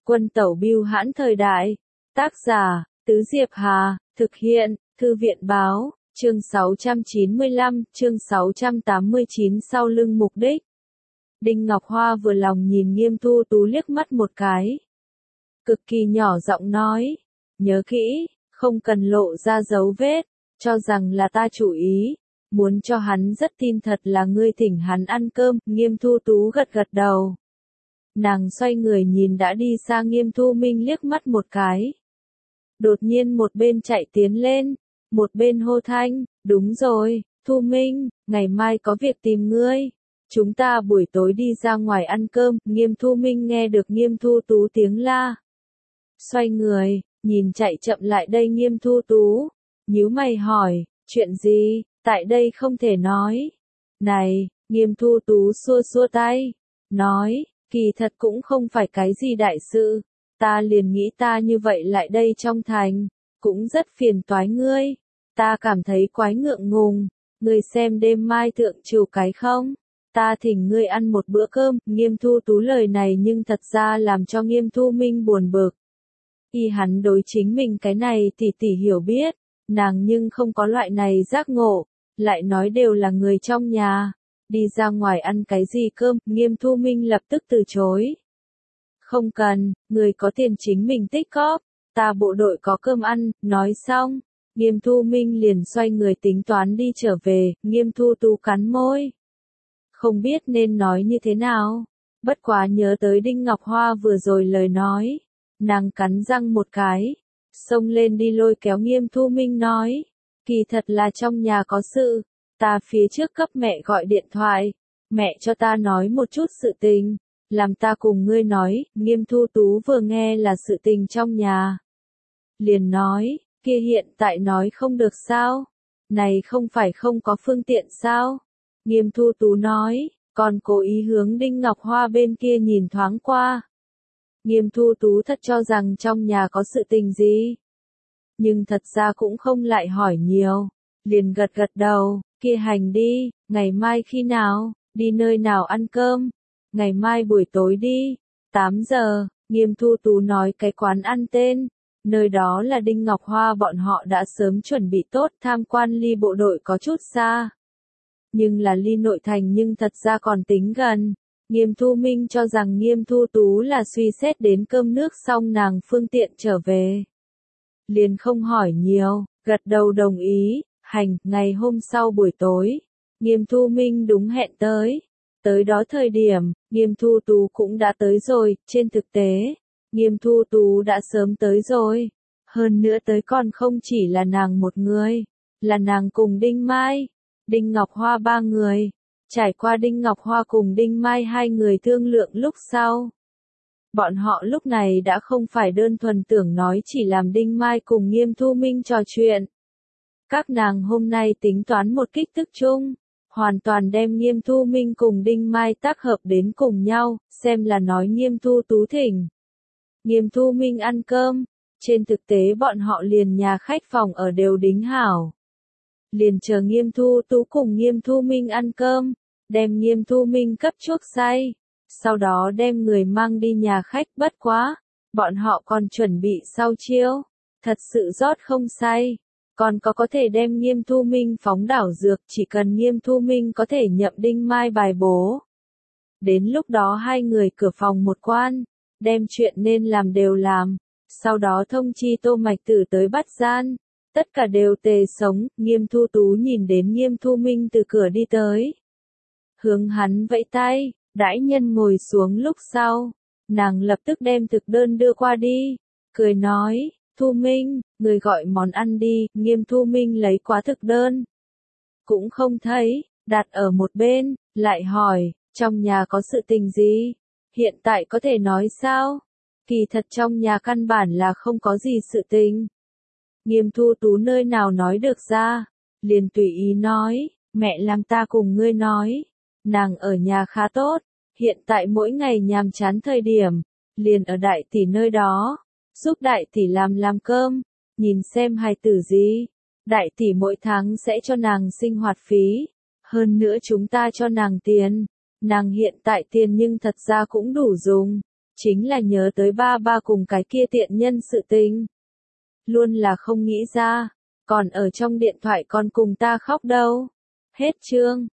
Quân tẩu bưu hãn thời đại. Tác giả, Tứ Diệp Hà, thực hiện, Thư viện báo, chương 695, chương 689 sau lưng mục đích. Đinh Ngọc Hoa vừa lòng nhìn Nghiêm Thu Tú liếc mắt một cái. Cực kỳ nhỏ giọng nói, nhớ kỹ, không cần lộ ra dấu vết, cho rằng là ta chủ ý, muốn cho hắn rất tin thật là ngươi thỉnh hắn ăn cơm. Nghiêm Thu Tú gật gật đầu. Nàng xoay người nhìn đã đi xa Nghiêm Thu Minh liếc mắt một cái. Đột nhiên một bên chạy tiến lên, một bên hô thanh, đúng rồi, Thu Minh, ngày mai có việc tìm ngươi. Chúng ta buổi tối đi ra ngoài ăn cơm. Nghiêm Thu Minh nghe được Nghiêm Thu Tú tiếng la. Xoay người, nhìn chạy chậm lại đây Nghiêm Thu Tú. Nhíu mày hỏi, chuyện gì, tại đây không thể nói. Này, Nghiêm Thu Tú xua xua tay. Nói, kỳ thật cũng không phải cái gì đại sự. Ta liền nghĩ ta như vậy lại đây trong thành. Cũng rất phiền toái ngươi. Ta cảm thấy quái ngượng ngùng. Ngươi xem đêm mai thượng chiều cái không? Ta thỉnh ngươi ăn một bữa cơm. Nghiêm Thu Tú lời này nhưng thật ra làm cho Nghiêm Thu Minh buồn bực. Y hắn đối chính mình cái này tỉ hiểu biết, nàng nhưng không có loại này giác ngộ, lại nói đều là người trong nhà, đi ra ngoài ăn cái gì cơm. Nghiêm Thu Minh lập tức từ chối. Không cần, người có tiền chính mình tích cóp, ta bộ đội có cơm ăn. Nói xong, Nghiêm Thu Minh liền xoay người tính toán đi trở về. Nghiêm Thu Tú cắn môi, không biết nên nói như thế nào, bất quá nhớ tới Đinh Ngọc Hoa vừa rồi lời nói, nàng cắn răng một cái, xông lên đi lôi kéo Nghiêm Thu Minh nói, kỳ thật là trong nhà có sự, ta phía trước cấp mẹ gọi điện thoại, mẹ cho ta nói một chút sự tình, làm ta cùng ngươi nói. Nghiêm Thu Tú vừa nghe là sự tình trong nhà, liền nói, kia hiện tại nói không được sao, này không phải không có phương tiện sao. Nghiêm Thu Tú nói, còn cố ý hướng Đinh Ngọc Hoa bên kia nhìn thoáng qua. Nghiêm Thu Tú thật cho rằng trong nhà có sự tình gì. Nhưng thật ra cũng không lại hỏi nhiều, liền gật gật đầu, kia hành đi, ngày mai khi nào, đi nơi nào ăn cơm, ngày mai buổi tối đi, 8 giờ, Nghiêm Thu Tú nói cái quán ăn tên, nơi đó là Đinh Ngọc Hoa bọn họ đã sớm chuẩn bị tốt. Tham quan ly bộ đội có chút xa, nhưng là ly nội thành nhưng thật ra còn tính gần. Nghiêm Thu Minh cho rằng Nghiêm Thu Tú là suy xét đến cơm nước xong nàng phương tiện trở về. Liền không hỏi nhiều, gật đầu đồng ý, hành. Ngày hôm sau buổi tối, Nghiêm Thu Minh đúng hẹn tới. Tới đó thời điểm, Nghiêm Thu Tú cũng đã tới rồi. Trên thực tế, Nghiêm Thu Tú đã sớm tới rồi. Hơn nữa tới còn không chỉ là nàng một người, là nàng cùng Đinh Mai, Đinh Ngọc Hoa ba người. Trải qua Đinh Ngọc Hoa cùng Đinh Mai hai người thương lượng lúc sau, bọn họ lúc này đã không phải đơn thuần tưởng nói chỉ làm Đinh Mai cùng Nghiêm Thu Minh trò chuyện. Các nàng hôm nay tính toán một kích thước chung, hoàn toàn đem Nghiêm Thu Minh cùng Đinh Mai tác hợp đến cùng nhau, xem là nói Nghiêm Thu Tú thỉnh Nghiêm Thu Minh ăn cơm. Trên thực tế bọn họ liền nhà khách phòng ở đều đính hảo, liền chờ Nghiêm Thu Tú cùng Nghiêm Thu Minh ăn cơm, đem Nghiêm Thu Minh cấp chuốc say, sau đó đem người mang đi nhà khách. Bất quá, bọn họ còn chuẩn bị sau chiêu, thật sự rót không say, còn có thể đem Nghiêm Thu Minh phóng đảo dược, chỉ cần Nghiêm Thu Minh có thể nhậm Đinh Mai bài bố. Đến lúc đó hai người cửa phòng một quan, đem chuyện nên làm đều làm, sau đó thông chi Tô Mạch Tử tới bắt gian. Tất cả đều tề sống. Nghiêm Thu Tú nhìn đến Nghiêm Thu Minh từ cửa đi tới, hướng hắn vẫy tay, đãi nhân ngồi xuống lúc sau, nàng lập tức đem thực đơn đưa qua đi, cười nói, Thu Minh, người gọi món ăn đi. Nghiêm Thu Minh lấy quá thực đơn, cũng không thấy, đặt ở một bên, lại hỏi, trong nhà có sự tình gì, hiện tại có thể nói sao? Kỳ thật trong nhà căn bản là không có gì sự tình. Nghiêm Thu Tú nơi nào nói được ra, liền tùy ý nói, mẹ làm ta cùng ngươi nói, nàng ở nhà khá tốt, hiện tại mỗi ngày nhàm chán thời điểm, liền ở đại tỷ nơi đó, giúp đại tỷ làm cơm, nhìn xem hài tử gì, đại tỷ mỗi tháng sẽ cho nàng sinh hoạt phí, hơn nữa chúng ta cho nàng tiền, nàng hiện tại tiền nhưng thật ra cũng đủ dùng, Chính là nhớ tới ba ba cùng cái kia tiện nhân sự tình. Luôn là không nghĩ ra, còn ở trong điện thoại còn cùng ta khóc đâu. Hết chương.